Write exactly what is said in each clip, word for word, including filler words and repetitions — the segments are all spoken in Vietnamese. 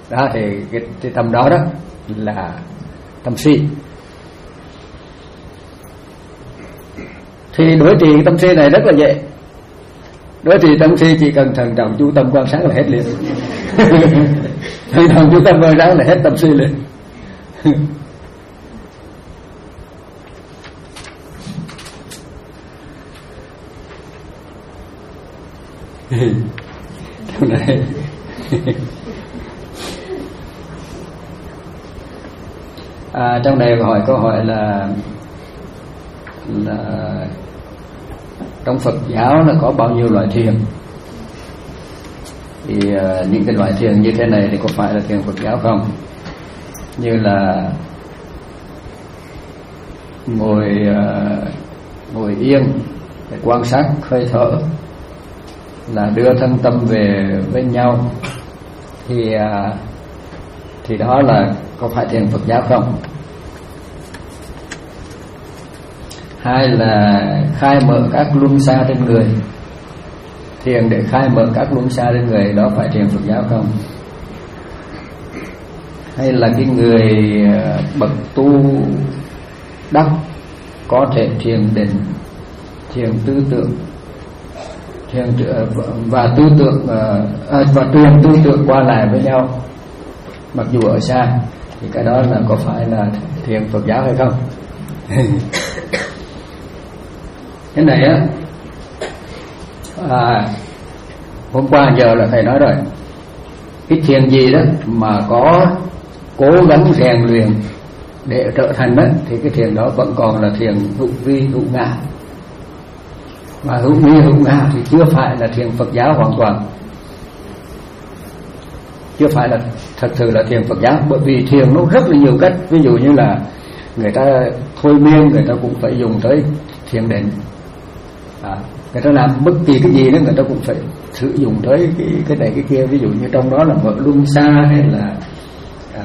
đó thì cái, cái tâm đó đó là tâm si. Thì đối trị tâm si này rất là dễ. Đối trị tâm si chỉ cần thận trọng chú tâm quan sát là hết liền. Thận trọng chú tâm quan sát là hết tâm si liền. Trong này à, trong này hỏi câu hỏi là là trong Phật giáo là có bao nhiêu loại thiền, thì uh, những cái loại thiền như thế này thì có phải là thiền Phật giáo không? Như là ngồi uh, ngồi yên để quan sát hơi thở, là đưa thân tâm về với nhau, thì uh, thì đó là có phải thiền Phật giáo không? Hai là khai mở các luân xa trên người, thiền để khai mở các luân xa trên người, đó phải thiền Phật giáo không? Hay là cái người bậc tu đắc có thể thiền định, thiền tư tưởng, thiền và tư tưởng à, và truyền tư tưởng qua lại với nhau mặc dù ở xa, thì cái đó là có phải là thiền Phật giáo hay không? Cái này á, à, hôm qua giờ là thầy nói rồi, cái thiền gì đó mà có cố gắng rèn luyện để trở thành đó, thì cái thiền đó vẫn còn là thiền hữu vi hữu ngã. Mà hữu vi hữu ngã thì chưa phải là thiền Phật giáo hoàn toàn, chưa phải là thật sự là thiền Phật giáo. Bởi vì thiền nó rất là nhiều cách. Ví dụ như là người ta thôi miên, người ta cũng phải dùng tới thiền định. À, người ta làm bất kỳ cái gì đó người ta cũng phải sử dụng tới cái, cái này cái kia. Ví dụ như trong đó là mở luân xa, hay là à,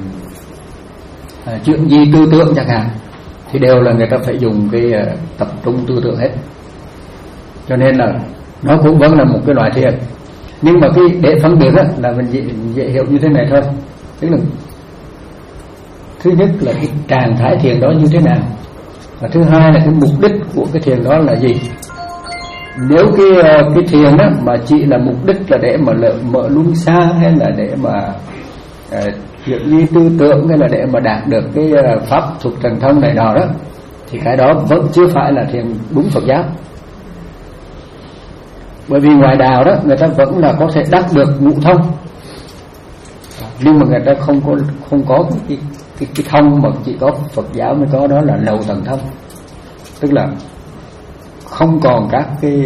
à, chuyện gì tư tưởng chẳng hạn, thì đều là người ta phải dùng cái uh, tập trung tư tưởng hết. Cho nên là nó cũng vẫn là một cái loại thiền. Nhưng mà cái để phân biệt đó, là mình dễ, dễ hiểu như thế này thôi. Tức là thứ nhất là cái trạng thái thiền đó như thế nào, và thứ hai là cái mục đích của cái thiền đó là gì. Nếu cái cái thiền đó mà chỉ là mục đích là để mà mở, mở luân xa, hay là để mà chuyển uh, di tư tưởng, hay là để mà đạt được cái uh, pháp thuộc thần thông này nọ đó, thì cái đó vẫn chưa phải là thiền đúng Phật giáo. Bởi vì ngoài đạo đó người ta vẫn là có thể đắc được ngũ thông, nhưng mà người ta không có không có cái cái, cái thông mà chỉ có Phật giáo mới có, đó là lầu thần thông. Tức là không còn các cái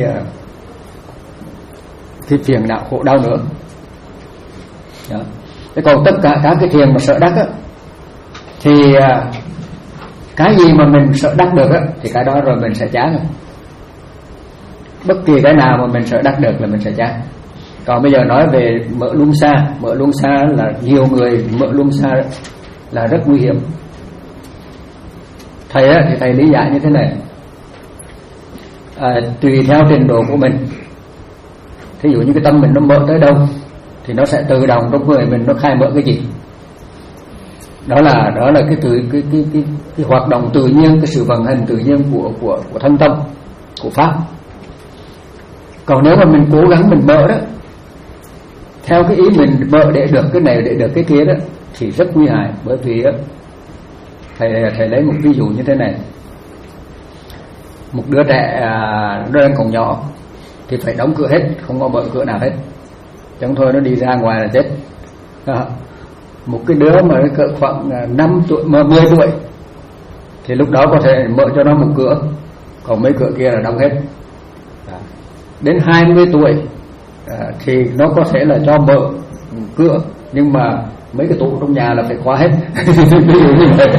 cái phiền não khổ đau nữa. Đó. Thế còn tất cả các cái thiền mà sợ đắc á, thì cái gì mà mình sợ đắc được á, thì cái đó rồi mình sẽ chán rồi. Bất kỳ cái nào mà mình sợ đắc được là mình sẽ chán. Còn bây giờ nói về mở luân xa, mở luân xa là nhiều người mở luân xa là rất nguy hiểm. Thầy á, thì thầy lý giải như thế này. À, tùy theo trình độ của mình, thí dụ như cái tâm mình nó mở tới đâu thì nó sẽ tự động trong người mình nó khai mở cái gì. Đó là đó là cái tự cái cái cái, cái hoạt động tự nhiên, cái sự vận hành tự nhiên của của của thân tâm, của pháp. Còn nếu mà mình cố gắng mình mở đó theo cái ý mình mở để được cái này, để được cái kia đó, thì rất nguy hại. Bởi vì đó, thầy thầy lấy một ví dụ như thế này. Một đứa trẻ nó đang còn nhỏ thì phải đóng cửa hết, không có mở cửa nào hết, chẳng thôi nó đi ra ngoài là chết. À, một cái đứa mà cỡ khoảng năm tuổi, mười tuổi thì lúc đó có thể mở cho nó một cửa, còn mấy cửa kia là đóng hết. À, đến hai mươi tuổi à, thì nó có thể là cho mở cửa, nhưng mà mấy cái tủ trong nhà là phải khóa hết. Ví dụ như vậy.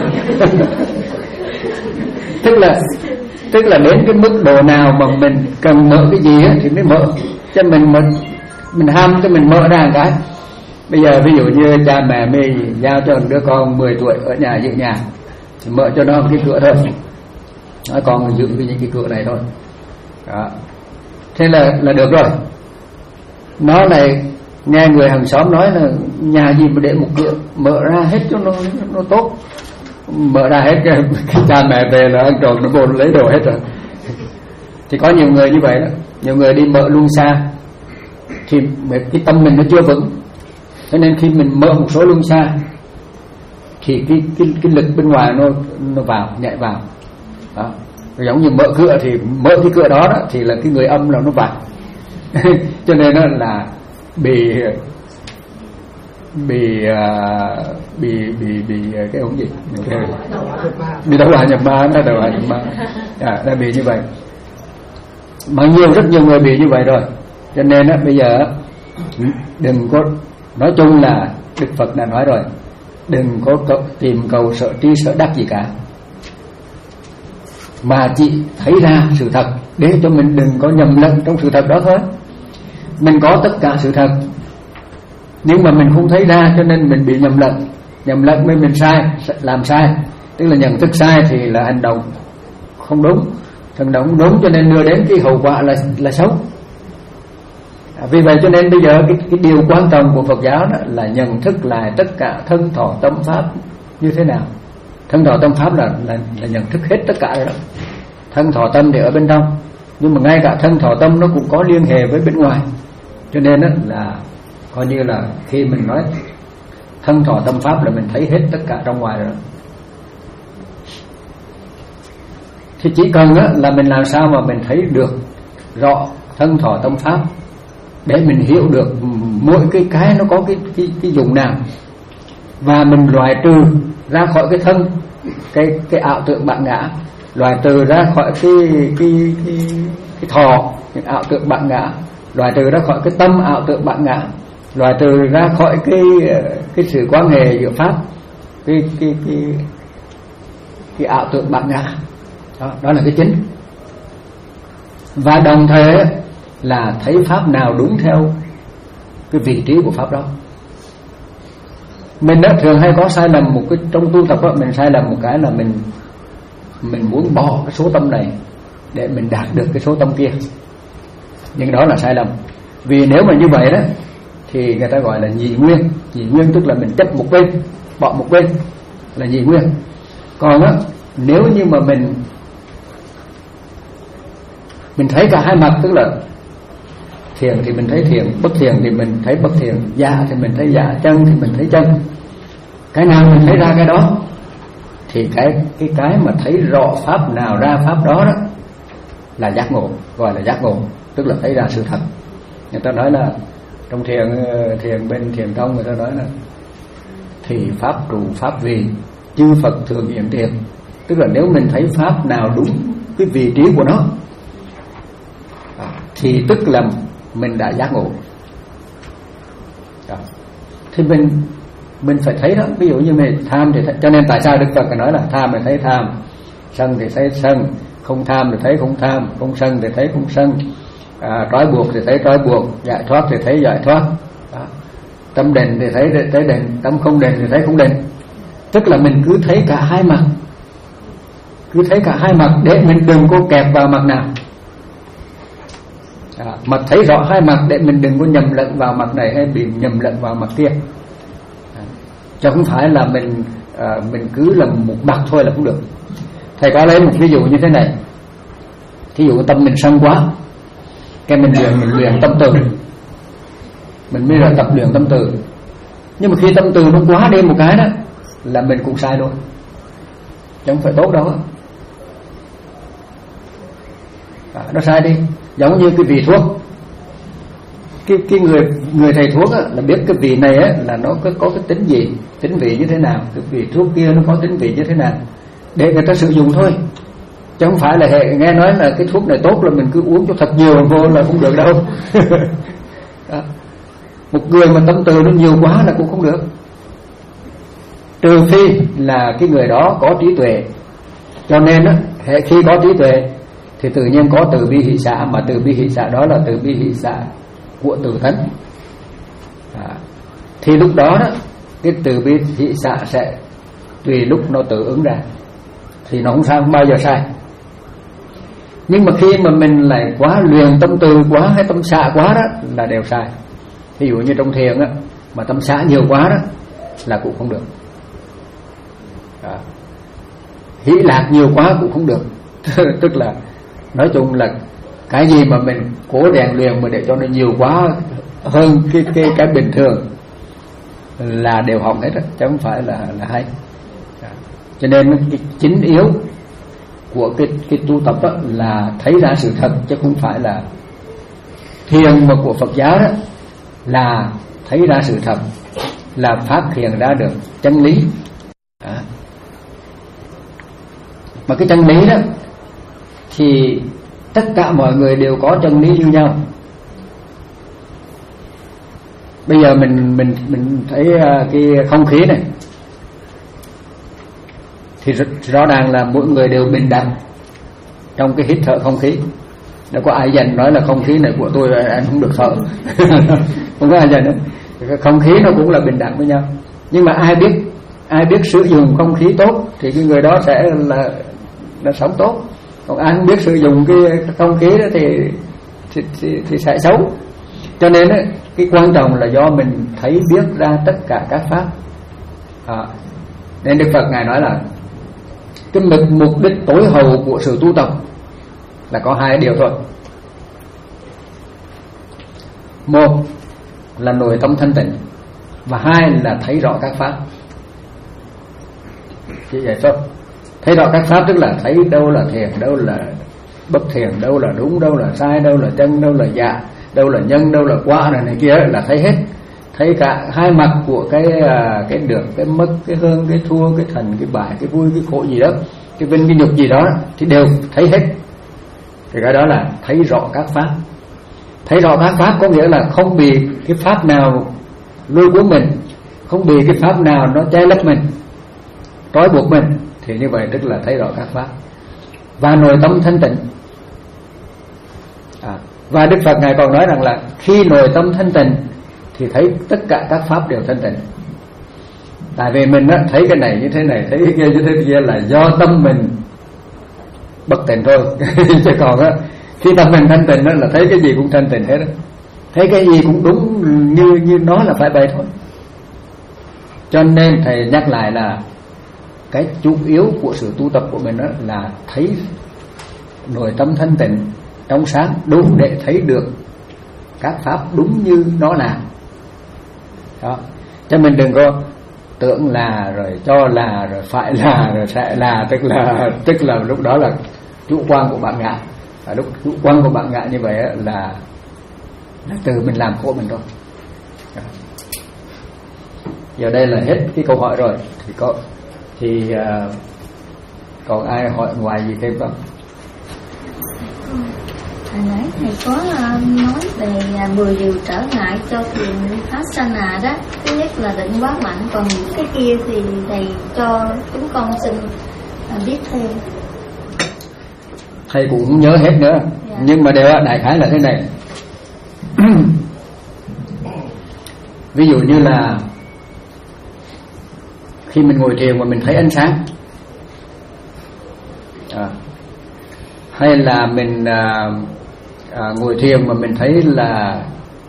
Tức là Tức là đến cái mức độ nào mà mình cần mở cái gì á thì mới mở. Chứ mình mình, mình ham cho mình mở ra một cái. Bây giờ ví dụ như cha mẹ mình giao cho đứa con mười tuổi ở nhà giữ nhà, thì mở cho nó một cái cửa thôi, nó còn giữ cái những cái cửa này thôi. Đó. Thế là là được rồi. Nó này nghe người hàng xóm nói là nhà gì mà để một cửa mở ra hết cho nó nó tốt, mở ra hết cái, cái cha mẹ về là ăn trộm nó vô lấy đồ hết rồi. Thì có nhiều người như vậy đó, nhiều người đi mở luân xa thì cái tâm mình nó chưa vững, cho nên khi mình mở một số luân xa thì cái cái cái lực bên ngoài nó nó vào nhảy vào đó. Giống như mở cửa thì mở cái cửa đó, đó thì là cái người âm là nó vào cho nên nó là bị bị uh, bị bị bị cái ống gì bị đầu hỏa nhập ma, nó đầu hỏa nhập ma à, đã bị như vậy. Mà nhiều rất nhiều người bị như vậy rồi, cho nên á bây giờ đừng có, nói chung là Đức Phật đã nói rồi, đừng có tìm cầu sợ tri sợ đắc gì cả, mà chỉ thấy ra sự thật để cho mình đừng có nhầm lẫn trong sự thật đó thôi. Mình có tất cả sự thật nhưng mà mình không thấy ra, cho nên mình bị nhầm lẫn. Nhầm lẫn với mình sai, làm sai, tức là nhận thức sai thì là hành động không đúng, hành động không đúng cho nên đưa đến cái hậu quả là là xấu. À, vì vậy cho nên bây giờ cái, cái điều quan trọng của Phật giáo đó là nhận thức lại tất cả thân thọ tâm pháp như thế nào. Thân thọ tâm pháp là, là, là nhận thức hết tất cả rồi đó. Thân thọ tâm thì ở bên trong, nhưng mà ngay cả thân thọ tâm nó cũng có liên hệ với bên ngoài, cho nên đó là coi như là khi mình nói thân thọ tâm pháp là mình thấy hết tất cả trong ngoài rồi. Thì chỉ cần đó là mình làm sao mà mình thấy được rõ thân thọ tâm pháp để mình hiểu được mỗi cái cái nó có cái cái cái dùng nào, và mình loại trừ ra khỏi cái thân, cái cái ảo tượng bản ngã, loại trừ ra khỏi cái cái cái cái thọ, cái ảo tượng bản ngã, loại trừ ra khỏi cái tâm ảo tượng bản ngã, loại trừ ra khỏi cái cái sự quan hệ giữa pháp, cái cái cái cái ảo tượng bản ngã. Đó, đó là cái chính. Và đồng thời là thấy pháp nào đúng theo cái vị trí của pháp đó. Mình đã thường hay có sai lầm một cái trong tu tập đó, mình sai lầm một cái là mình mình muốn bỏ cái số tâm này để mình đạt được cái số tâm kia, nhưng đó là sai lầm. Vì nếu mà như vậy đó thì người ta gọi là nhị nguyên. Nhị nguyên tức là mình chấp một bên, bỏ một bên là nhị nguyên. Còn á, nếu như mà mình mình thấy cả hai mặt, tức là thiền thì mình thấy thiền, bất thiền thì mình thấy bất thiền, dạ thì mình thấy dạ, chân thì mình thấy chân, cái nào mình thấy ra cái đó, thì cái cái cái mà thấy rõ pháp nào ra pháp đó đó là giác ngộ, gọi là giác ngộ, tức là thấy ra sự thật. Người ta nói là trong thiền thiền bên thiền tông người ta nói là thì pháp trụ pháp vì chư Phật thường hiện tiền, tức là nếu mình thấy pháp nào đúng cái vị trí của nó thì tức là mình đã giác ngộ. Đó. Thì mình mình phải thấy đó. Ví dụ như mình tham thì thấy, cho nên tại sao Đức Phật nói là tham thì thấy tham, sân thì thấy sân, không tham thì thấy không tham, không sân thì thấy không sân, à, trói buộc thì thấy trói buộc, giải thoát thì thấy giải thoát. Đó. Tâm định thì thấy thấy định, tâm không định thì thấy không định. Tức là mình cứ thấy cả hai mặt, cứ thấy cả hai mặt để mình đừng có kẹp vào mặt nào. À, mà thấy rõ hai mặt để mình đừng có nhầm lẫn vào mặt này hay bị nhầm lẫn vào mặt kia. À, chứ không phải là mình à, mình cứ là một mặt thôi là không được. Thầy có lấy một ví dụ như thế này. Thí dụ tâm mình sân quá, cái mình luyện mình luyện tâm từ, mình mới là tập luyện tâm từ. Nhưng mà khi tâm từ nó quá đi một cái đó là mình cũng sai luôn, chứ không phải tốt đâu. À, nó sai đi. Giống như cái vị thuốc, cái cái người người thầy thuốc á, là biết cái vị này á, là nó có, có cái tính gì, tính vị như thế nào, cái vị thuốc kia nó có tính vị như thế nào để người ta sử dụng thôi, chứ không phải là hệ nghe nói là cái thuốc này tốt là mình cứ uống cho thật nhiều vô là không được đâu. Đó. Một người mà tâm từ nó nhiều quá là cũng không được, trừ phi là cái người đó có trí tuệ. Cho nên á, hệ khi có trí tuệ thì tự nhiên có từ bi hỷ xả, mà từ bi hỷ xả đó là từ bi hỷ xả của tự tánh. À, thì lúc đó đó cái từ bi hỷ xả sẽ tùy lúc nó tự ứng ra, thì nó không sao, không bao giờ sai. Nhưng mà khi mà mình lại quá luyện tâm từ quá hay tâm xả quá đó là đều sai. Ví dụ như trong thiền á, mà tâm xã nhiều quá đó là cũng không được. Đó. Hỷ lạc nhiều quá cũng không được. Tức là nói chung là cái gì mà mình cố rèn luyện mà để cho nó nhiều quá hơn cái cái cái bình thường là đều hỏng hết đó, chứ không phải là là hay. Đó. Cho nên cái chính yếu của cái cái tu tập đó là thấy ra sự thật, chứ không phải là thiền mà của Phật giáo đó là thấy ra sự thật, là phát hiện ra được chân lý. Đó. Mà cái chân lý đó thì tất cả mọi người đều có chân lý như nhau. Bây giờ mình mình mình thấy cái không khí này thì rõ ràng là mỗi người đều bình đẳng trong cái hít thở không khí. Đâu có ai dành nói là không khí này của tôi anh không được thở. Không có ai dành đâu. Không khí nó cũng là bình đẳng với nhau. Nhưng mà ai biết ai biết sử dụng không khí tốt thì cái người đó sẽ là là sống tốt. Còn ai không biết sử dụng cái không khí đó thì thì, thì, thì sẽ xấu. Cho nên ấy, cái quan trọng là do mình thấy biết ra tất cả các pháp. À, nên Đức Phật Ngài nói là cái mục mục đích tối hậu của sự tu tập là có hai điều thôi. Một là nội tâm thanh tịnh, và hai là thấy rõ các pháp. Chỉ vậy thôi. Thấy rõ các pháp tức là thấy đâu là thiền, đâu là bất thiền, đâu là đúng, đâu là sai, đâu là chân, đâu là dạ, đâu là nhân, đâu là quả này, này kia là thấy hết. Thấy cả hai mặt của cái cái được, cái mất, cái hơn, cái thua, cái thành, cái bại, cái vui, cái khổ gì đó, cái vinh, cái nhục gì đó thì đều thấy hết. Thì cái đó là thấy rõ các pháp. Thấy rõ các pháp có nghĩa là không bị cái pháp nào lôi cuốn mình, không bị cái pháp nào nó che lấp mình, trói buộc mình, thì như vậy tức là thấy rõ các pháp. Và nội tâm thanh tịnh. À, và Đức Phật Ngài còn nói rằng là khi nội tâm thanh tịnh thì thấy tất cả các pháp đều thanh tịnh. Tại vì mình á, thấy cái này như thế này, thấy cái kia như thế kia là do tâm mình bất tịnh thôi. Chứ còn á, khi tâm mình thanh tịnh đó là thấy cái gì cũng thanh tịnh hết đó. Thấy cái gì cũng đúng như như nó là phải vậy thôi. Cho nên thầy nhắc lại là cái chủ yếu của sự tu tập của mình đó là thấy nội tâm thanh tịnh trong sáng, đủ để thấy được các pháp đúng như nó là. Đó. Cho mình đừng có tưởng là rồi cho là rồi phải là rồi sẽ là, tức là tức là lúc đó là chủ quan của bạn ngã. Và lúc chủ quan của bạn ngã như vậy là là từ mình làm khổ mình thôi. Đó. Giờ đây là hết cái câu hỏi rồi, thì có thì uh, còn ai hỏi ngoài gì thêm không? Hồi nãy thầy có uh, nói về uh, mười điều trở ngại cho thiền Vipassana đó. Thứ nhất là định quá mạnh, còn những cái kia thì thầy cho chúng con xin uh, biết thêm. Thầy cũng không nhớ hết nữa, dạ. Nhưng mà đều đại khái là thế này. Ví dụ như là khi mình ngồi thiền mà mình thấy ánh sáng, à, hay là mình à, à, ngồi thiền mà mình thấy là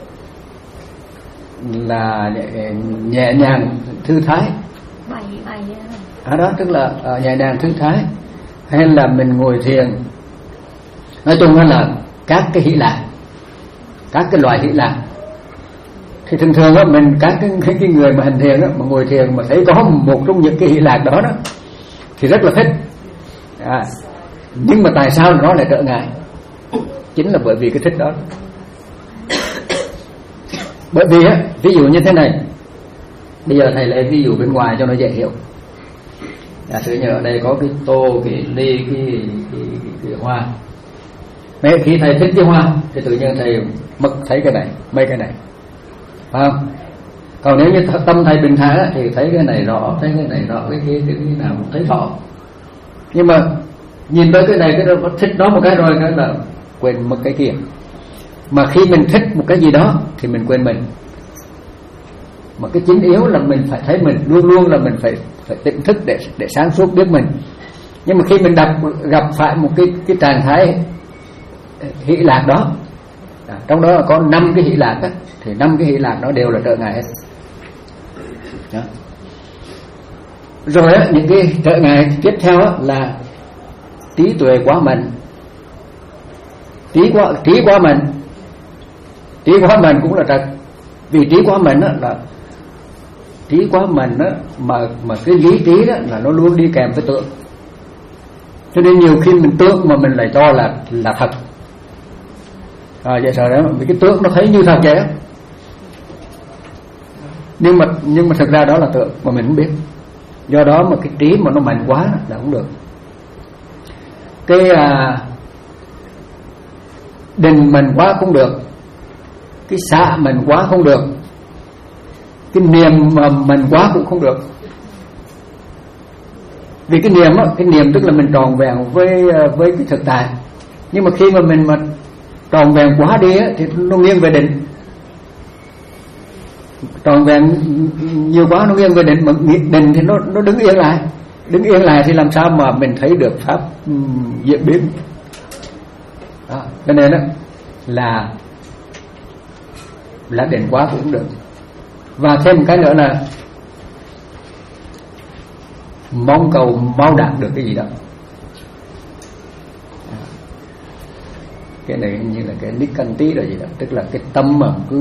là nhẹ nhàng thư thái, bày bày à, đó tức là à, nhẹ nhàng thư thái, hay là mình ngồi thiền, nói chung là các cái hỷ lạc, các cái loại hỷ lạc. Thì thường thường á, mình các cái, cái, cái người mà hành thiền á, mà ngồi thiền mà thấy có một trong những cái hỷ lạc đó đó thì rất là thích. À, nhưng mà tại sao nó lại trở ngại? Chính là bởi vì cái thích đó. Bởi vì á, ví dụ như thế này, bây giờ thầy lấy ví dụ bên ngoài cho nó dễ hiểu. Giả sử như ở đây có cái tô, cái ly, cái, cái, cái, cái hoa. Mấy khi thầy thích cái hoa thì tự nhiên thầy mất thấy cái này, mấy cái này, phải không? Còn nếu như tâm thầy bình thản thì thấy cái này rõ, thấy cái này rõ, cái kia cái, cái nào cũng thấy rõ. Nhưng mà nhìn tới cái này cái đó thích nó một cái rồi cái là quên mất cái kia. Mà khi mình thích một cái gì đó thì mình quên mình. Mà cái chính yếu là mình phải thấy mình, luôn luôn là mình phải phải tỉnh thức để để sáng suốt biết mình. Nhưng mà khi mình đập, gặp phải một cái cái trạng thái hỷ lạc đó À, trong đó có năm cái hỷ lạc đó, thì năm cái hỷ lạc nó đều là trở ngại hết. Đó. Rồi á, những cái trở ngại tiếp theo á, là trí tuệ quá mạnh. Trí quá trí quá mạnh, trí quá mạnh cũng là trật. Vì trí quá mạnh á, là trí quá mạnh á, mà mà cái lý trí đó là nó luôn đi kèm với tưởng. Cho nên nhiều khi mình tưởng mà mình lại cho là là thật. À, vậy sao đó, vì cái tưởng nó thấy như thật vậy á, nhưng mà nhưng mà thực ra đó là tưởng mà mình không biết. Do đó mà cái trí mà nó mạnh quá là không được. Cái à, định mình quá không được, cái xả mình quá không được, cái niệm mà mình quá cũng không được. Vì cái niệm á, cái niệm tức là mình tròn vẹn với với cái thực tại. Nhưng mà khi mà mình mà tròn vẹn quá đi á, thì nó nghiêng về định. Tròn vẹn nhiều quá nó nghiêng về định, mà định thì nó nó đứng yên lại. Đứng yên lại thì làm sao mà mình thấy được pháp um, diễn biến. Đó, cho nên đó là là định quá cũng được. Và thêm một cái nữa là mong cầu mau đạt được cái gì đó. Cái này như là cái nikanti rồi gì đó, tức là cái tâm mà cứ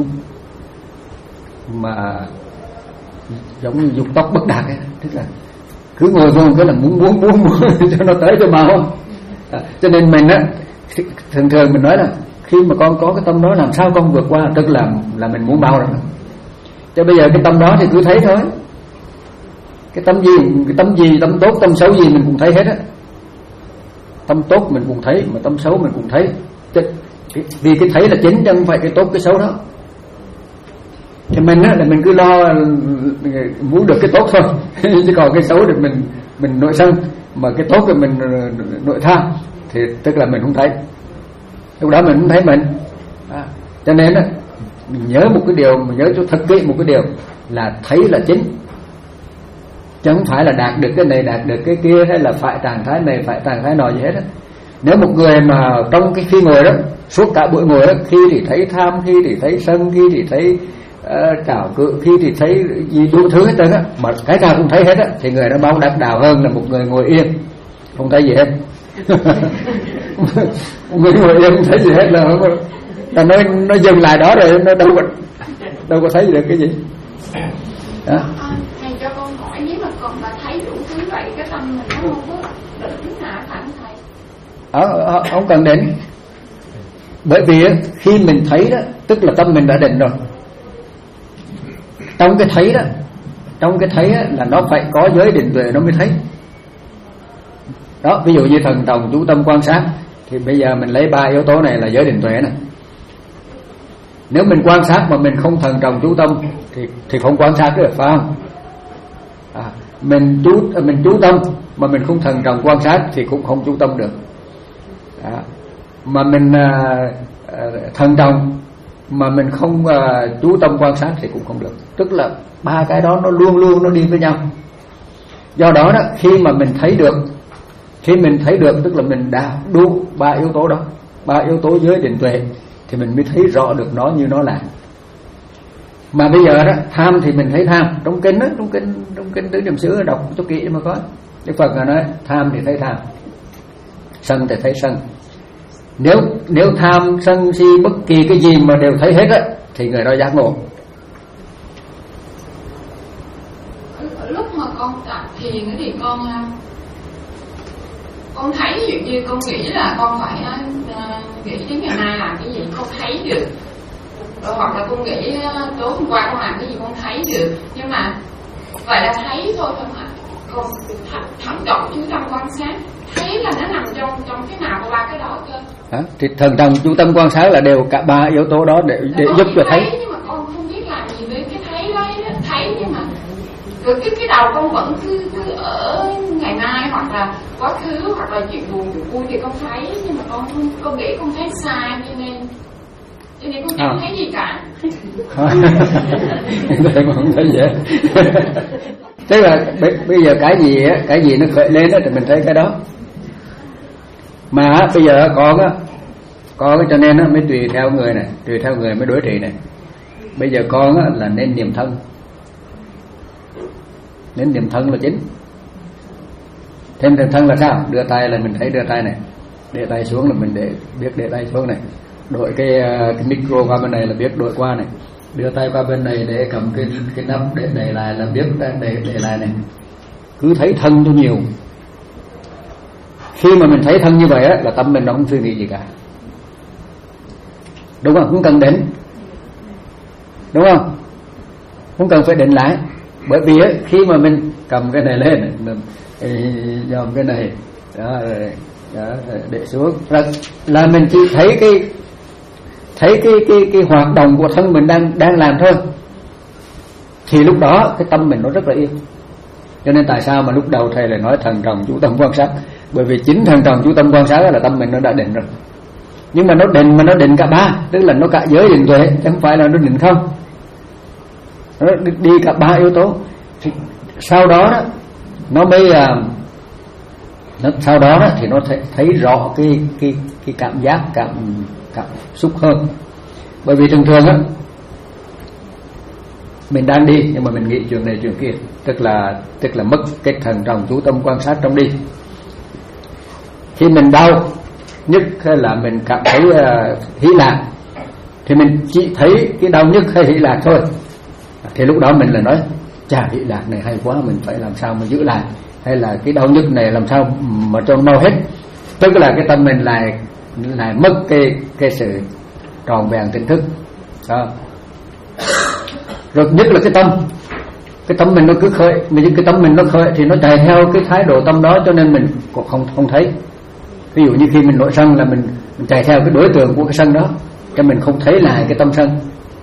mà giống như dục tốc bất đạt ấy, tức là cứ ngồi vô cái là muốn muốn muốn muốn cho nó tới cho mau không. À, cho nên mình á, thường thường mình nói là khi mà con có cái tâm đó làm sao con vượt qua, tức là là mình muốn mau rồi. Cho bây giờ cái tâm đó thì cứ thấy thôi. Cái tâm gì, cái tâm gì, tâm tốt, tâm xấu gì mình cũng thấy hết á. Tâm tốt mình cũng thấy, mà tâm xấu mình cũng thấy. Vì cái thấy là chính chứ không phải cái tốt cái xấu đó. Thì mình á là mình cứ lo muốn được cái tốt thôi, chứ còn cái xấu thì mình mình nội sân, mà cái tốt thì mình nội tham, thì tức là mình không thấy. Lúc đó mình không thấy mình. À, cho nên á, mình nhớ một cái điều, mình nhớ cho thật kỹ một cái điều là thấy là chính, chứ không phải là đạt được cái này đạt được cái kia, hay là phải trạng thái này phải trạng thái nọ gì hết á. Nếu một người mà trong cái khi ngồi đó, suốt cả buổi ngồi đó, khi thì thấy tham, khi thì thấy sân, khi thì thấy uh, trào cự, khi thì thấy gì đủ thứ hết trơn á, mà cái nào cũng thấy hết á, thì người đó mau đắc đạo hơn là một người ngồi yên không thấy gì hết. Một người ngồi yên không thấy gì hết là là nó nó dừng lại đó rồi, nó đâu có đâu có thấy gì được cái gì. Đó. Thầy cho con hỏi, nếu mà còn mà thấy đủ thứ vậy, cái tâm mình nó không có định thứ nào phải không thầy? Ờ, không cần định. Bởi vì khi mình thấy đó, tức là tâm mình đã định rồi. Trong cái thấy đó, trong cái thấy đó, là nó phải có giới định tuệ nó mới thấy. Đó, ví dụ như thần đồng chú tâm quan sát, thì bây giờ mình lấy ba yếu tố này là giới định tuệ này. Nếu mình quan sát mà mình không thần trọng chú tâm thì thì không quan sát được, phải không? À, mình chú mình chú tâm mà mình không thần trọng quan sát thì cũng không chú tâm được. À, mà mình à, à, thần trọng mà mình không à, chú tâm quan sát thì cũng không được. Tức là ba cái đó nó luôn luôn nó đi với nhau. Do đó đó, khi mà mình thấy được, khi mình thấy được tức là mình đã đủ ba yếu tố đó, ba yếu tố giới định tuệ, thì mình mới thấy rõ được nó như nó là. Mà bây giờ đó, tham thì mình thấy tham trong kinh đó, trong kinh trong kinh tứ niệm xứ đọc cho kỹ mà có. Đức Phật là nói tham thì thấy tham, sân thì thấy sân. Nếu nếu tham sân si bất kỳ cái gì mà đều thấy hết á, thì người đó giác ngộ. Lúc mà con tập thiền thì con con thấy ví dụ như con nghĩ là con phải uh, nghĩ đến ngày mai làm cái gì con thấy được, rồi hoặc là con nghĩ uh, tối hôm qua con làm cái gì con thấy được, nhưng mà vậy là thấy thôi thôi mà còn thận trọng chú tâm quan sát, thấy là nó nằm trong trong cái nào của ba cái đó cơ. Đó, thì thần trọng chú tâm quan sát là đều cả ba yếu tố đó để, để giúp cho thấy. Nhưng mà con không biết làm gì với cái thấy đấy, thấy nhưng mà rồi cái cái đầu con vẫn cứ, cứ ở ngày mai hoặc là quá khứ hoặc là chuyện buồn chuyện vui thì con thấy, nhưng mà con không, con nghĩ con thấy sai cho nên cho nên con chẳng à. thấy gì cả. Đây mà không thấy gì hết. Tức là bây giờ cái gì á, cái gì nó khởi lên á thì mình thấy cái đó. Mà bây giờ con á, Có cái cho nên á, mới tùy theo người này, tùy theo người mới đối trị này. Bây giờ con á, là nên niệm thân, nên niệm thân là chính. Thêm niệm thân là sao? Đưa tay là mình thấy đưa tay này, để tay xuống là mình để biết để tay xuống này, đổi cái, cái micro qua bên này là biết đổi qua này, đưa tay qua bên này để cầm cái cái nắp để đẩy lại là biết để để lại này. Cứ thấy thân cho nhiều. Khi mà mình thấy thân như vậy á, là tâm mình nó không suy nghĩ gì cả, đúng không? Không cần định, đúng không? Không cần phải định lại. Bởi vì á, khi mà mình cầm cái này lên, mình dòm cái này đó, rồi, đó, rồi để xuống là, là mình chỉ thấy cái thấy cái cái cái hoạt động của thân mình đang đang làm thôi. Thì lúc đó cái tâm mình nó rất là yên. Cho nên tại sao mà lúc đầu thầy lại nói thần trọng chú tâm quan sát? Bởi vì chính thần trọng chú tâm quan sát là tâm mình nó đã định rồi. Nhưng mà nó định mà nó định cả ba, tức là nó cả giới định tuệ, chứ không phải là nó định không. Nó đi cả ba yếu tố. Thì sau đó đó nó mới nó, sau đó đó thì nó thấy, thấy rõ cái cái cái cảm giác cảm cảm xúc hơn. Bởi vì thường thường á mình đang đi nhưng mà mình nghĩ chuyện này chuyện kia, tức là tức là mất cái thần trọng chú tâm quan sát trong đi. Khi mình đau nhức hay là mình cảm thấy uh, hỷ lạc thì mình chỉ thấy cái đau nhức hay hỷ lạc thôi. Thì lúc đó mình là nói chà, hỷ lạc này hay quá, mình phải làm sao mà giữ lại, hay là cái đau nhức này làm sao mà cho mau hết. Tức là cái tâm mình lại lại mất cái cái sự tròn vẹn tỉnh thức đó. Rồi nhất là cái tâm, cái tâm mình nó cứ khởi, mà cái tâm mình nó khởi thì nó chạy theo cái thái độ tâm đó, cho nên mình cũng không không thấy. Ví dụ như khi mình nổi sân là mình, mình chạy theo cái đối tượng của cái sân đó, cho mình không thấy lại cái tâm sân.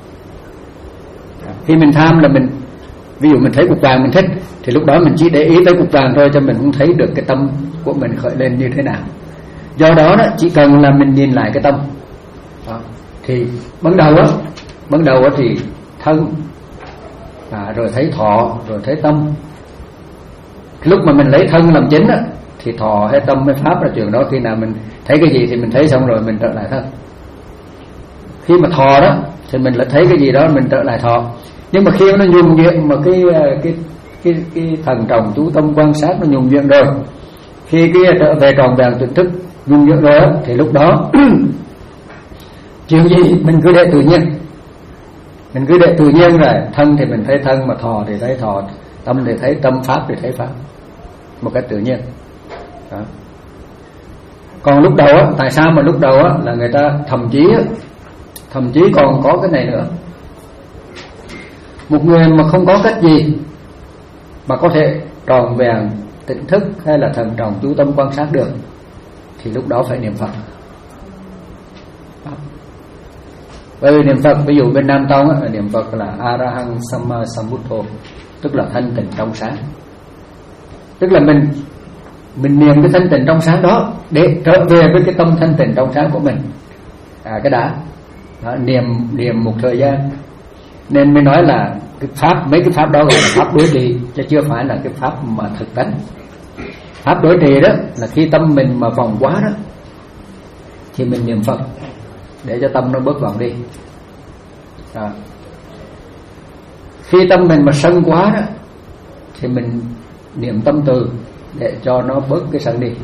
Khi mình tham là mình, ví dụ mình thấy cục vàng mình thích, thì lúc đó mình chỉ để ý tới cục vàng thôi, cho mình không thấy được cái tâm của mình khởi lên như thế nào. Do đó đó, chỉ cần là mình nhìn lại cái tâm đó, thì ban đầu á, ban đầu á thì thân, à, rồi thấy thọ, rồi thấy tâm. Lúc mà mình lấy thân làm chính á, thì thọ hay tâm hay pháp là chuyện đó. Khi nào mình thấy cái gì thì mình thấy xong rồi mình trở lại thân. Khi mà thọ đó thì mình lại thấy cái gì đó mình trở lại thọ. Nhưng mà khi nó nhuần nhuyễn mà cái cái cái cái thần trọng chú tâm quan sát nó nhuần nhuyễn rồi, khi cái trở về tròn vẹn tỉnh thức nhuần nhuyễn rồi thì lúc đó chuyện gì mình cứ để tự nhiên, mình cứ để tự nhiên rồi. Thân thì mình thấy thân, mà thọ thì thấy thọ, tâm thì thấy tâm, pháp thì thấy pháp, một cách tự nhiên đó. Còn lúc đầu á, tại sao mà lúc đầu á là người ta thậm chí á, thậm chí còn có cái này nữa. Một người mà không có cách gì mà có thể tròn vẹn tỉnh thức hay là thần trọng chú tâm quan sát được, thì lúc đó phải niệm Phật. Bởi vì niệm Phật, ví dụ bên Nam Tông á, niệm Phật là Arahang Samma Sambuddho, tức là thanh tịnh trong sáng. Tức là mình mình niệm cái thanh tịnh trong sáng đó để trở về với cái tâm thanh tịnh trong sáng của mình. À, cái đã đó, niệm niệm một thời gian, nên mới nói là cái pháp, mấy cái pháp đó gọi là pháp đối trì, chứ chưa phải là cái pháp mà thực tánh. Pháp đối trì đó là khi tâm mình mà vòng quá đó thì mình niệm Phật để cho tâm nó bớt vòng đi. À, khi tâm mình mà sân quá đó thì mình niệm tâm từ để cho nó bớt cái sân đi.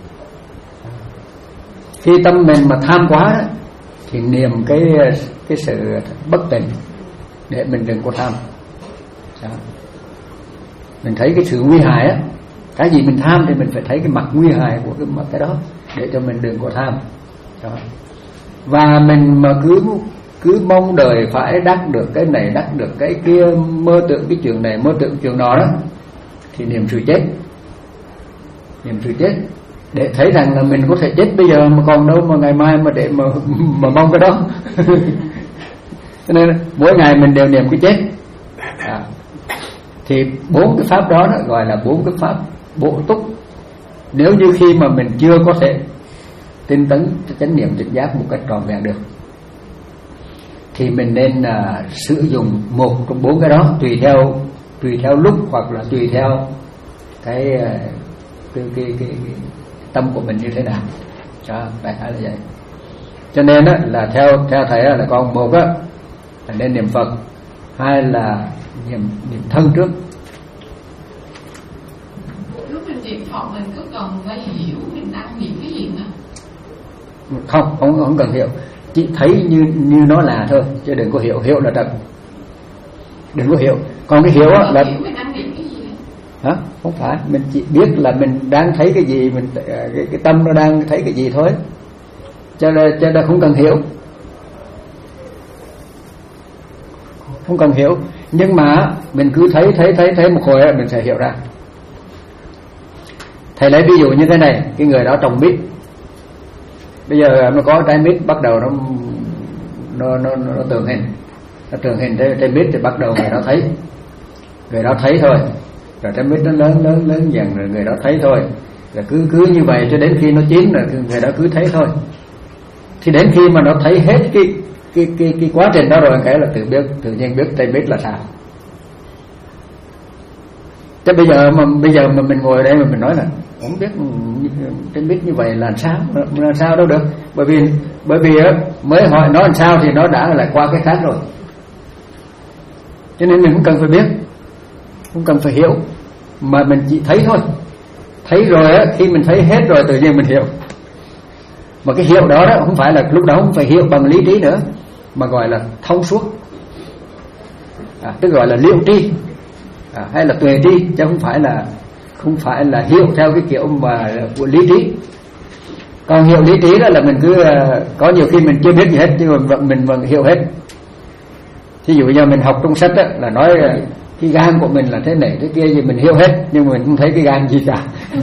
Khi tâm mình mà tham quá đó thì niệm cái cái sự bất tịnh để mình đừng có tham. Đó. Mình thấy cái sự nguy hại á, cái gì mình tham thì mình phải thấy cái mặt nguy hại của cái mặt cái đó để cho mình đừng có tham. Đó. Và mình mà cứ cứ mong đời phải đắc được cái này, đắc được cái kia, mơ tưởng cái chuyện này, mơ tưởng chuyện đó đó, thì niệm sự chết, niệm sự chết để thấy rằng là mình có thể chết bây giờ mà còn đâu mà ngày mai mà để mà mà mong cái đó. Cho nên mỗi ngày mình đều niệm cái chết. À, thì bốn cái pháp đó, đó gọi là bốn cái pháp bổ túc. Nếu như khi mà mình chưa có thể tinh tấn chánh niệm tỉnh giác một cách trọn vẹn được, thì mình nên uh, sử dụng một trong bốn cái đó, tùy theo tùy theo lúc hoặc là tùy theo cái uh, cái, cái, cái, cái tâm của mình như thế nào. Cho đại khái là vậy. Cho nên á, là theo theo thầy á, là con một á là nên niệm Phật, hai là niệm niệm thân trước. Lúc mình niệm Phật mình cứ cần phải hiểu mình đang niệm cái gì nữa. Không, không không cần hiểu, chỉ thấy như như nó là thôi, chứ đừng có hiểu. Hiểu là trật, đừng có hiểu. Còn cái hiểu á là hiểu mình đang niệm cái gì này. Hả? Không phải, mình chỉ biết là mình đang thấy cái gì, mình cái, cái tâm nó đang thấy cái gì thôi. Cho nên cho nên không cần hiểu, không cần hiểu. Nhưng mà mình cứ thấy thấy thấy thấy một hồi mình sẽ hiểu ra. Thầy lấy ví dụ như thế này, cái người đó trồng mít, bây giờ nó có trái mít bắt đầu nó nó nó, nó tường hình, nó tường hình trên, trên mít thì bắt đầu người đó thấy, người đó thấy thôi, rồi trái mít nó lớn lớn lớn dần rồi người đó thấy thôi, rồi cứ cứ như vậy cho đến khi nó chín rồi người đó cứ thấy thôi. Thì đến khi mà nó thấy hết cái cái cái cái quá trình đó rồi, cái là tự biết, tự nhiên biết trái mít là sao. Chứ bây giờ mà bây giờ mà mình ngồi đây mà mình nói là không biết trái mít như vậy là làm sao, làm sao đâu được. Bởi vì bởi vì mới hỏi nó làm sao thì nó đã lại qua cái khác rồi. Cho nên mình cũng cần phải biết, không cần phải hiểu, mà mình chỉ thấy thôi. Thấy rồi á, khi mình thấy hết rồi tự nhiên mình hiểu. Mà cái hiểu đó đó không phải là lúc đó không phải hiểu bằng lý trí nữa, mà gọi là thông suốt, à, tức gọi là liễu tri, à, hay là tuệ tri, chứ không phải là không phải là hiểu theo cái kiểu mà của lý trí. Còn hiểu lý trí đó là mình cứ có nhiều khi mình chưa biết gì hết nhưng mà vẫn, mình vẫn hiểu hết. Ví dụ như mình học trong sách đó, là nói cái gan của mình là thế này thế kia gì mình hiểu hết, nhưng mà mình không thấy cái gan gì cả.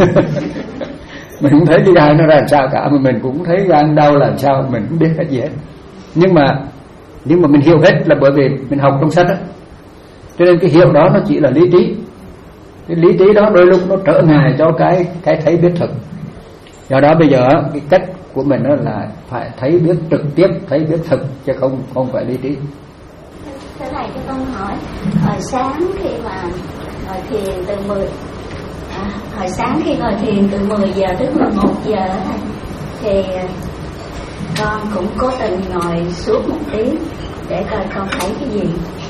Mình không thấy cái gan nó ra làm sao cả, mà mình cũng thấy gan đau làm sao, mình không biết cái gì hết. Nhưng mà nhưng mà mình hiểu hết là bởi vì mình học trong sách đó. Cho nên cái hiểu đó nó chỉ là lý trí. Cái lý trí đó đôi lúc nó trở ngại cho cái cái thấy biết thực. Do đó bây giờ cái cách của mình đó là phải thấy biết trực tiếp, thấy biết thực, chứ không không phải lý trí. Thế này cho con hỏi, hồi sáng khi mà ngồi thiền từ mười à, hồi sáng khi ngồi thiền từ mười giờ đến mười một giờ thì con cũng cố tình ngồi suốt một tiếng để coi con thấy cái gì.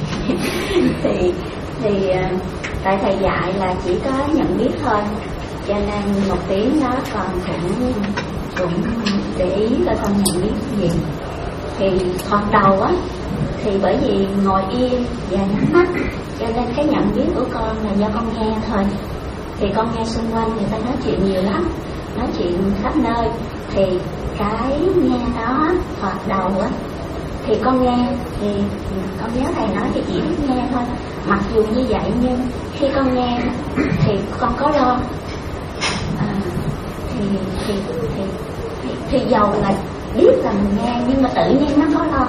thì thì tại thầy dạy là chỉ có nhận biết thôi, cho nên một tiếng đó con cũng cũng để ý coi con nhận biết cái gì. Thì thoạt đầu á thì bởi vì ngồi yên và nhắm mắt, cho nên cái nhận biết của con là do con nghe thôi. Thì con nghe xung quanh người ta nói chuyện nhiều lắm, nói chuyện khắp nơi. Thì cái nghe đó thoạt đầu á thì con nghe, thì con nhớ thầy nói thì chỉ biết nghe thôi. Mặc dù như vậy nhưng khi con nghe thì con có lo, à, thì, thì, thì, thì, thì dầu là biết là mình nghe nhưng mà tự nhiên nó có lo.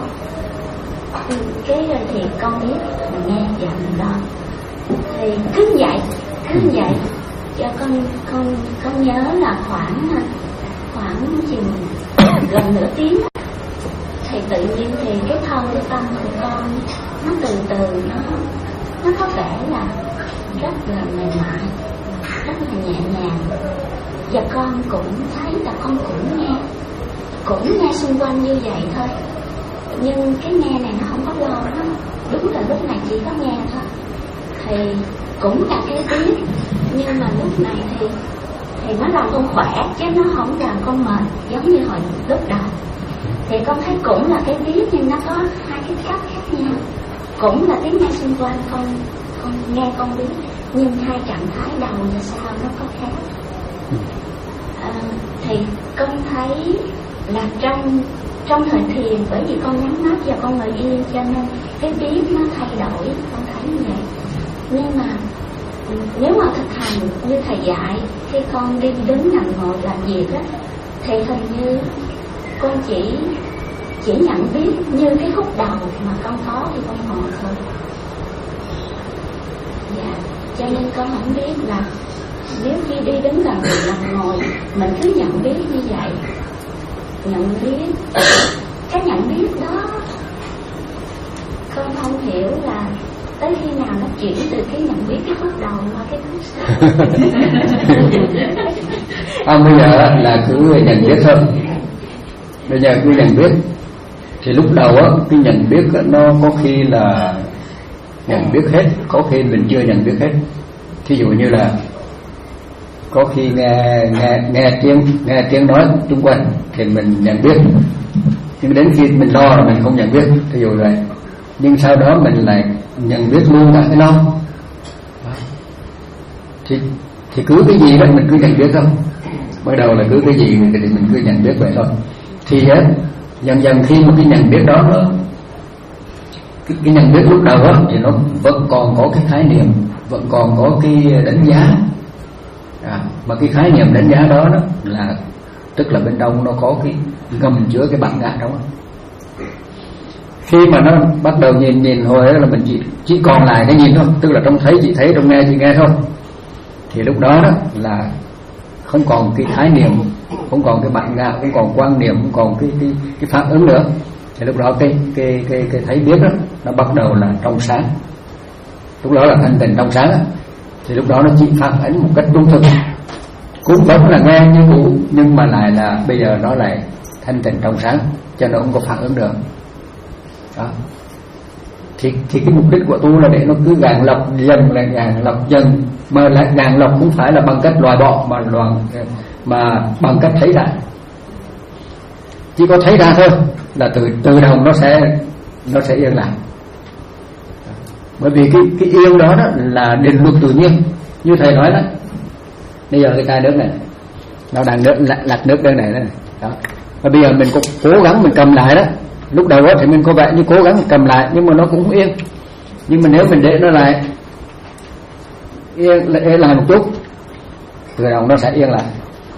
Cái rồi thì con biết mình nghe và mình lo. Thì cứ vậy, cứ vậy cho con con con nhớ là khoảng khoảng chừng gần nửa tiếng thì tự nhiên thì cái thân cái tâm của con nó từ từ nó nó có vẻ là rất là mềm mại, rất là nhẹ nhàng. Và con cũng thấy là con cũng nghe, cũng nghe xung quanh như vậy thôi. Nhưng cái nghe này nó không có lo, nó đúng là lúc này chỉ có nghe thôi. Thì cũng là cái biết, nhưng mà lúc này thì thì nó làm con khỏe chứ nó không làm con mệt giống như hồi lúc đầu. Thì con thấy cũng là cái biết nhưng nó có hai cái cách khác nhau. Cũng là tiếng nghe xung quanh con con nghe con biết, nhưng hai trạng thái đầu và sau nó có khác. À, thì con thấy là trong trong thời thiền, bởi vì con nhắm mắt và con ngồi yên cho nên cái biết nó thay đổi, con thấy như vậy. Nhưng mà nếu mà thực hành như thầy dạy, khi con đi đứng nằm ngồi làm việc á, thì hình như con chỉ chỉ nhận biết như cái khúc đầu mà con có thì con ngồi thôi. Dạ, cho nên con không biết là nếu khi đi đứng làm việc làm ngồi mình cứ nhận biết như vậy, nhận biết cái nhận biết đó con không hiểu là tới khi nào nó chuyển từ cái nhận biết cái khúc đầu qua cái khúc sau. À, bây giờ là cứ nhận biết thôi, Bây giờ cứ nhận biết, thì lúc đầu á cái nhận biết á, nó có khi là nhận biết hết, có khi mình chưa nhận biết hết. Thí dụ như là có khi nghe nghe nghe tiếng nghe tiếng nói xung quanh thì mình nhận biết, nhưng đến khi mình lo là mình không nhận biết, thí dụ vậy. Nhưng sau đó mình lại nhận biết luôn cả cái lo. Thì thì cứ cái gì đó mình cứ nhận biết không. Bắt đầu là cứ cái gì thì mình cứ nhận biết vậy thôi. Thì á dần dần khi mà cái nhận biết đó nó cái, cái nhận biết lúc đầu á thì nó vẫn còn có cái khái niệm, vẫn còn có cái đánh giá. À, mà cái khái niệm đánh giá đó, đó là tức là bên trong nó có cái ngầm chứa cái bản ngã đó. Khi mà nó bắt đầu nhìn nhìn hồi đó là mình chỉ chỉ còn lại cái nhìn thôi, tức là trong thấy chỉ thấy, trong nghe chỉ nghe thôi. Thì lúc đó, đó là không còn cái khái niệm, không còn cái bản ngã, không còn quan niệm, không còn cái cái cái phản ứng nữa. Thì lúc đó cái cái cái cái thấy biết đó nó bắt đầu là trong sáng. Lúc đó là thanh tịnh trong sáng đó. Thì lúc đó nó chỉ phản ánh một cách trung thực, cũng vẫn là nghe như cũ, nhưng mà lại là bây giờ nó lại thanh tịnh trong sáng, cho nó không có phản ứng được. Đó. Thì, thì cái mục đích của tu là để nó cứ gạn lọc dần, lại gạn lọc dần, mà lại gạn lọc cũng phải là bằng cách loại bỏ, mà loạn mà bằng cách thấy ra. Chỉ có thấy ra thôi là từ từ đầu nó sẽ nó sẽ yên lại. Bởi vì cái cái yên đó, đó là định luật tự nhiên, như thầy nói đó. Bây giờ cái chai nước này nó đang nước lặt nước bên này đó. Đó. Và bây giờ mình cũng cố gắng mình cầm lại đó. Lúc đầu đó thì mình có vẻ như cố gắng cầm lại, nhưng mà nó cũng không yên. Nhưng mà nếu mình để nó lại yên, yên lại một chút, từ đầu nó sẽ yên lại.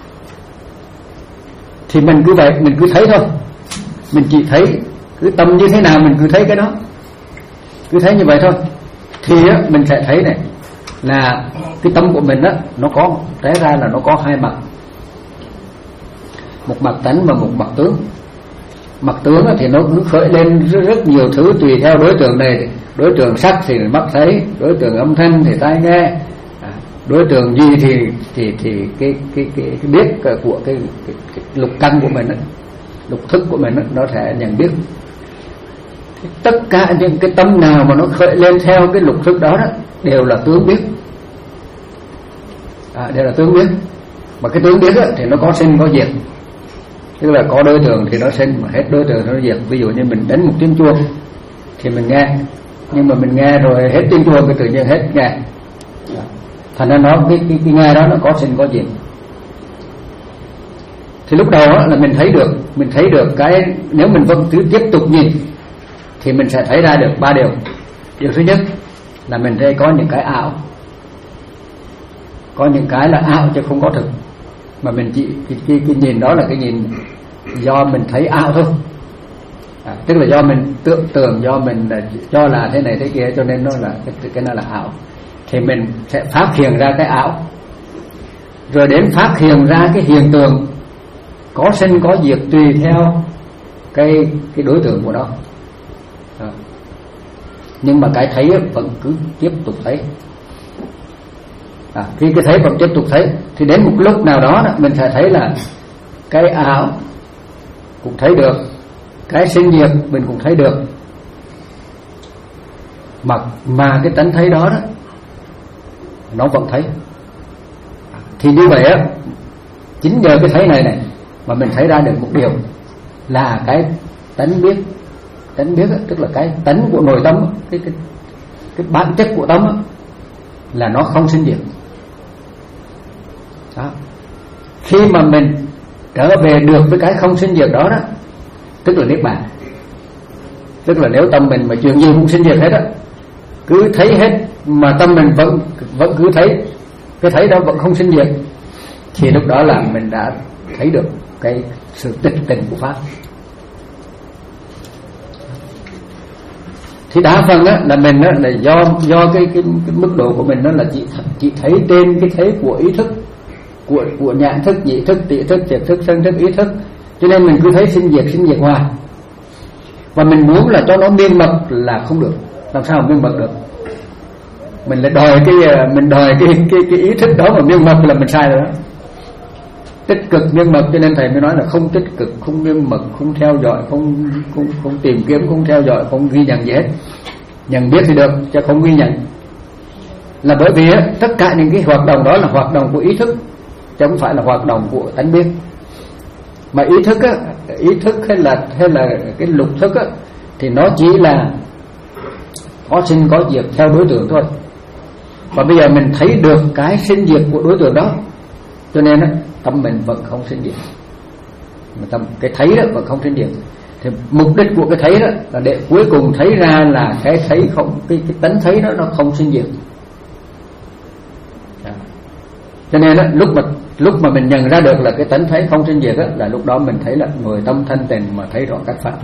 Thì mình cứ vậy, mình cứ thấy thôi. Mình chỉ thấy, cứ tâm như thế nào mình cứ thấy cái đó, cứ thấy như vậy thôi. Thì á, mình sẽ thấy này là cái tâm của mình á, nó có té ra là nó có hai mặt, một mặt tánh và một mặt tướng. Mặt tướng á, thì nó cứ khởi lên rất, rất nhiều thứ tùy theo đối tượng này. Đối tượng sắc thì mắt thấy, đối tượng âm thanh thì tai nghe, đối tượng gì thì thì thì cái cái cái, cái biết của cái, cái, cái lục căn của mình á, lục thức của mình á, nó sẽ nhận biết. Tất cả những cái tâm nào mà nó khởi lên theo cái lục thức đó, đó đều là tướng biết, à, đều là tướng biết. Mà cái tướng biết đó, thì nó có sinh có diệt, tức là có đối tượng thì nó sinh, mà hết đối tượng nó diệt. Ví dụ như mình đánh một tiếng chuông thì mình nghe, nhưng mà mình nghe rồi hết tiếng chuông thì tự nhiên hết nghe. Thành ra nó cái, cái, cái nghe đó nó có sinh có diệt. Thì lúc đầu đó là mình thấy được, mình thấy được cái, nếu mình vẫn cứ tiếp tục nhìn thì mình sẽ thấy ra được ba điều. Điều thứ nhất là mình thấy có những cái ảo, có những cái là ảo chứ không có thực, mà mình chỉ cái, cái, cái nhìn đó là cái nhìn do mình thấy ảo thôi, à, tức là do mình tưởng tưởng, do mình cho là thế này thế kia, cho nên nó là cái, cái nó là ảo. Thì mình sẽ phát hiện ra cái ảo, rồi đến phát hiện ra cái hiện tượng có sinh có diệt tùy theo cái cái đối tượng của nó. À. Nhưng mà cái thấy vẫn cứ tiếp tục thấy, à, khi cái thấy vẫn tiếp tục thấy thì đến một lúc nào đó, đó mình sẽ thấy là cái ảo cũng thấy được, cái sinh diệt mình cũng thấy được, mà mà cái tánh thấy đó, đó nó vẫn thấy. Thì như vậy á, chính nhờ cái thấy này này mà mình thấy ra được một điều là cái tánh biết. Tánh biết á, tức là cái tánh của nội tâm, cái cái cái bản chất của tâm á, là nó không sinh diệt. Đó. Khi mà mình trở về được với cái không sinh diệt đó, đó tức là niết bàn. Tức là nếu tâm mình mà chuyện gì cũng sinh diệt hết á, cứ thấy hết mà tâm mình vẫn vẫn cứ thấy, cái thấy đó vẫn không sinh diệt, thì lúc đó là mình đã thấy được cái sự tịch tình của pháp. Thì đa phần á là mình á là do do cái cái, cái mức độ của mình đó là chỉ chỉ thấy trên cái thế của ý thức, của của nhãn thức, nhị thức, tị thức, thiệt thức, thân thức, ý thức, cho nên mình cứ thấy sinh diệt sinh diệt hoài. Và mình muốn là cho nó miên mật là không được, làm sao mà miên mật được? Mình lại đòi cái mình đòi cái cái cái ý thức đó mà miên mật là mình sai rồi đó. tích cực miên mật, cho nên thầy mới nói là không tích cực, không miên mật, không theo dõi, không không không tìm kiếm, không theo dõi, không ghi nhận gì hết. Nhận biết thì được, chứ không ghi nhận. Là bởi vì á, tất cả những cái hoạt động đó là hoạt động của ý thức, chứ không phải là hoạt động của tánh biết. Mà ý thức á, ý thức hay là hay là cái lục thức á, thì nó chỉ là có sinh có diệt theo đối tượng thôi. Và bây giờ mình thấy được cái sinh diệt của đối tượng đó, cho nên á, tâm mình vẫn không sinh diệt. Mà tâm cái thấy đó vẫn không sinh diệt. Thì mục đích của cái thấy đó là để cuối cùng thấy ra là cái thấy không, cái cái tánh thấy đó nó không sinh diệt. Cho nên đó, lúc mà lúc mà mình nhận ra được là cái tánh thấy không sinh diệt đó, là lúc đó mình thấy là người tâm thanh tịnh mà thấy rõ các pháp.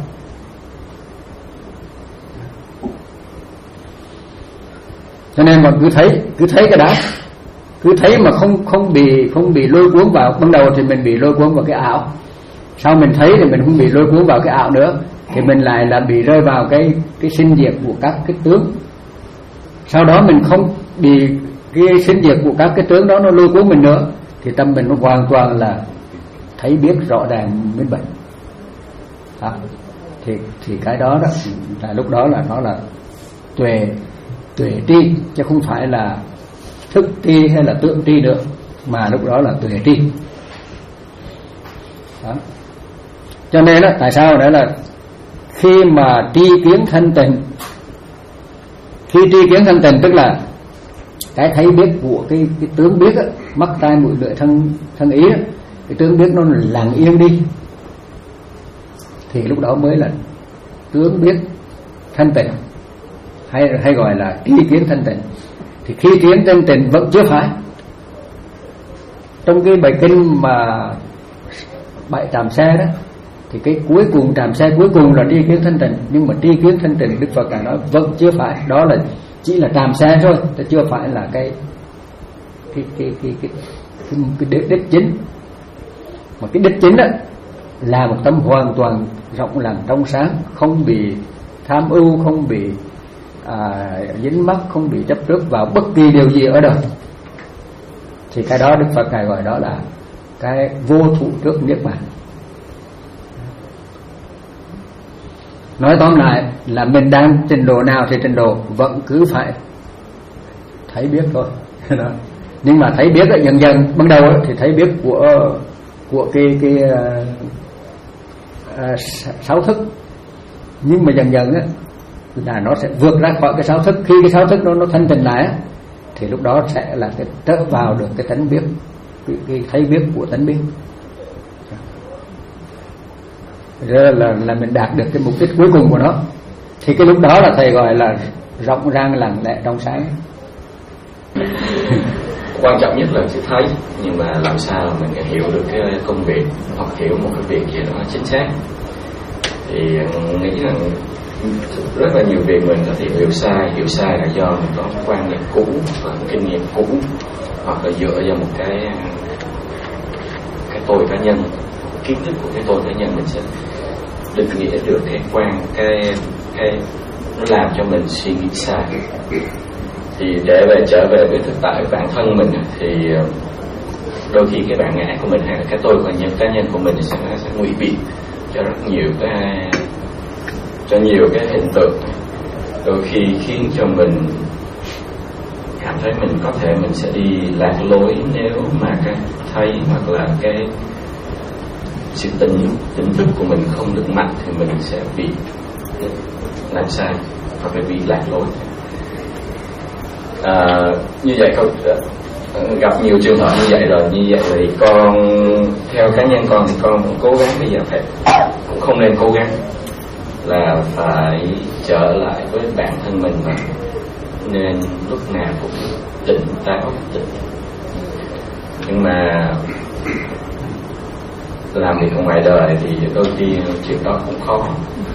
Cho nên mà cứ thấy cứ thấy cái đó, cứ thấy mà không không bị không bị lôi cuốn vào. Ban đầu thì mình bị lôi cuốn vào cái ảo, sau mình thấy thì mình không bị lôi cuốn vào cái ảo nữa, thì mình lại là bị rơi vào cái cái sinh diệt của các cái tướng. Sau đó mình không bị cái sinh diệt của các cái tướng đó nó lôi cuốn mình nữa, thì tâm mình nó hoàn toàn là thấy biết rõ ràng minh bạch. À, thì thì cái đó đó là lúc đó là nó là tuệ tuệ tri, chứ không phải là thức tri hay là tượng tri nữa, mà lúc đó là tuệ tri. Đó. Cho nên đó, tại sao đó là khi mà tri kiến thanh tịnh, khi tri kiến thanh tịnh tức là cái thấy biết của cái cái tướng biết á, mắt tai mũi lưỡi thân thân ý á, cái tướng biết nó lặng yên đi, thì lúc đó mới là tướng biết thanh tịnh, hay hay gọi là tri kiến thanh tịnh. Thì khi kiến thanh tịnh vẫn chưa phải. Trong cái bài kinh mà bảy trạm xe đó, thì cái cuối cùng trạm xe cuối cùng là tri kiến thanh tịnh, nhưng mà tri kiến thanh tịnh Đức Phật đã nói vẫn chưa phải, đó là chỉ là trạm xe thôi, chứ chưa phải là cái cái cái cái cái, cái, cái đích, đích chính. Mà cái đích chính đó là một tâm hoàn toàn rộng lặng trong sáng, không bị tham ưu, không bị à, dính mắc, không bị chấp trước vào bất kỳ điều gì ở đời. Thì cái đó Đức Phật Ngài gọi đó là cái vô thụ trước niết bàn. Nói tóm lại là mình đang trình độ nào thì trình độ vẫn cứ phải thấy biết thôi. Nhưng mà thấy biết dần dần, ban đầu thì thấy biết của của cái cái uh, uh, sáu thức, nhưng mà dần dần á là nó sẽ vượt ra khỏi cái sáu thức. Khi cái sáu thức đó nó thanh tịnh lại á, thì lúc đó sẽ là cái trở vào được cái tánh biết, cái, cái thấy biết của tánh biết. Rồi là là mình đạt được cái mục đích cuối cùng của nó. Thì cái lúc đó là thầy gọi là rộng rang lặng lẽ trong sáng. Quan trọng nhất là chữ thấy, nhưng mà làm sao mình hiểu được cái công việc hoặc hiểu một cái việc gì đó chính xác. Thì nghĩ rằng rất là nhiều việc mình có thể hiểu sai. Hiểu sai là do mình có quan niệm cũ và kinh nghiệm cũ, hoặc là dựa vào một cái cái tôi cá nhân, kiến thức của cái tôi cá nhân, mình sẽ định nghĩa được cái quan cái cái nó làm cho mình suy nghĩ sai. Thì để về trở về với thực tại bản thân mình thì đôi khi cái bản ngã của mình hay là cái tôi cá nhân cá nhân của mình sẽ sẽ ngụy biện cho rất nhiều cái cho nhiều cái hiện tượng, đôi khi khiến cho mình cảm thấy mình có thể mình sẽ đi lạc lối nếu mà cái thấy hoặc là cái sự tỉnh tỉnh thức của mình không được mạnh, thì mình sẽ bị làm sai hoặc là bị lạc lối. À, như vậy câu gặp nhiều trường hợp như vậy rồi, như vậy thì con theo cá nhân con thì con cũng cố gắng bây giờ phải cũng không nên cố gắng là phải trở lại với bản thân mình, mà nên lúc nào cũng tỉnh táo tỉnh. Nhưng mà làm việc ở ngoài đời thì đôi khi chuyện đó cũng khó.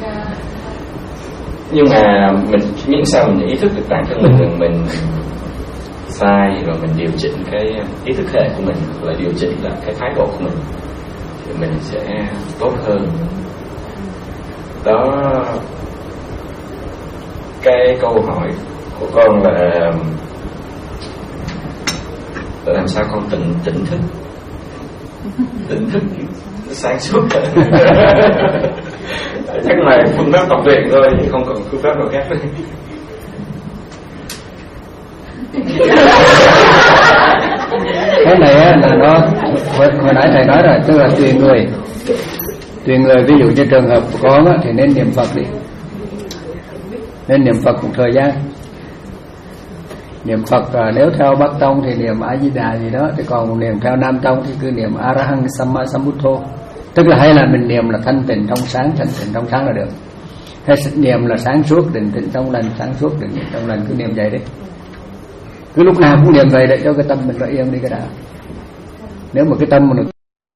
Nhưng mà mình miễn sao mình ý thức được bản thân mình rằng mình sai, rồi mình điều chỉnh cái ý thức hệ của mình, là điều chỉnh là cái thái độ của mình, thì mình sẽ tốt hơn. Đó, cái câu hỏi của con là làm sao con tỉnh tỉnh thức tỉnh thức sáng suốt. Chắc là phương pháp tập luyện thôi, không còn phương pháp nào khác nữa. Cái này á, là nó hồi, hồi nãy thầy nói rồi, tức là tùy người, tùy người. Ví dụ như trường hợp của con á, thì nên niệm Phật đi, nên niệm Phật một thời gian. Niệm Phật à, nếu theo Bắc Tông thì niệm A Di Đà gì đó, thì còn niệm theo Nam Tông thì cứ niệm A Ra Hăng Samma Sambuddho. Tức là hay là mình niệm là thanh tịnh trong sáng, thanh tịnh trong sáng là được. Hay niệm là sáng suốt định tịnh trong lành, sáng suốt định tịnh trong lành, cứ niệm vậy đấy. Cứ lúc nào cũng niệm vậy để cho cái tâm mình nó yên đi cái đã. Nếu mà cái tâm mình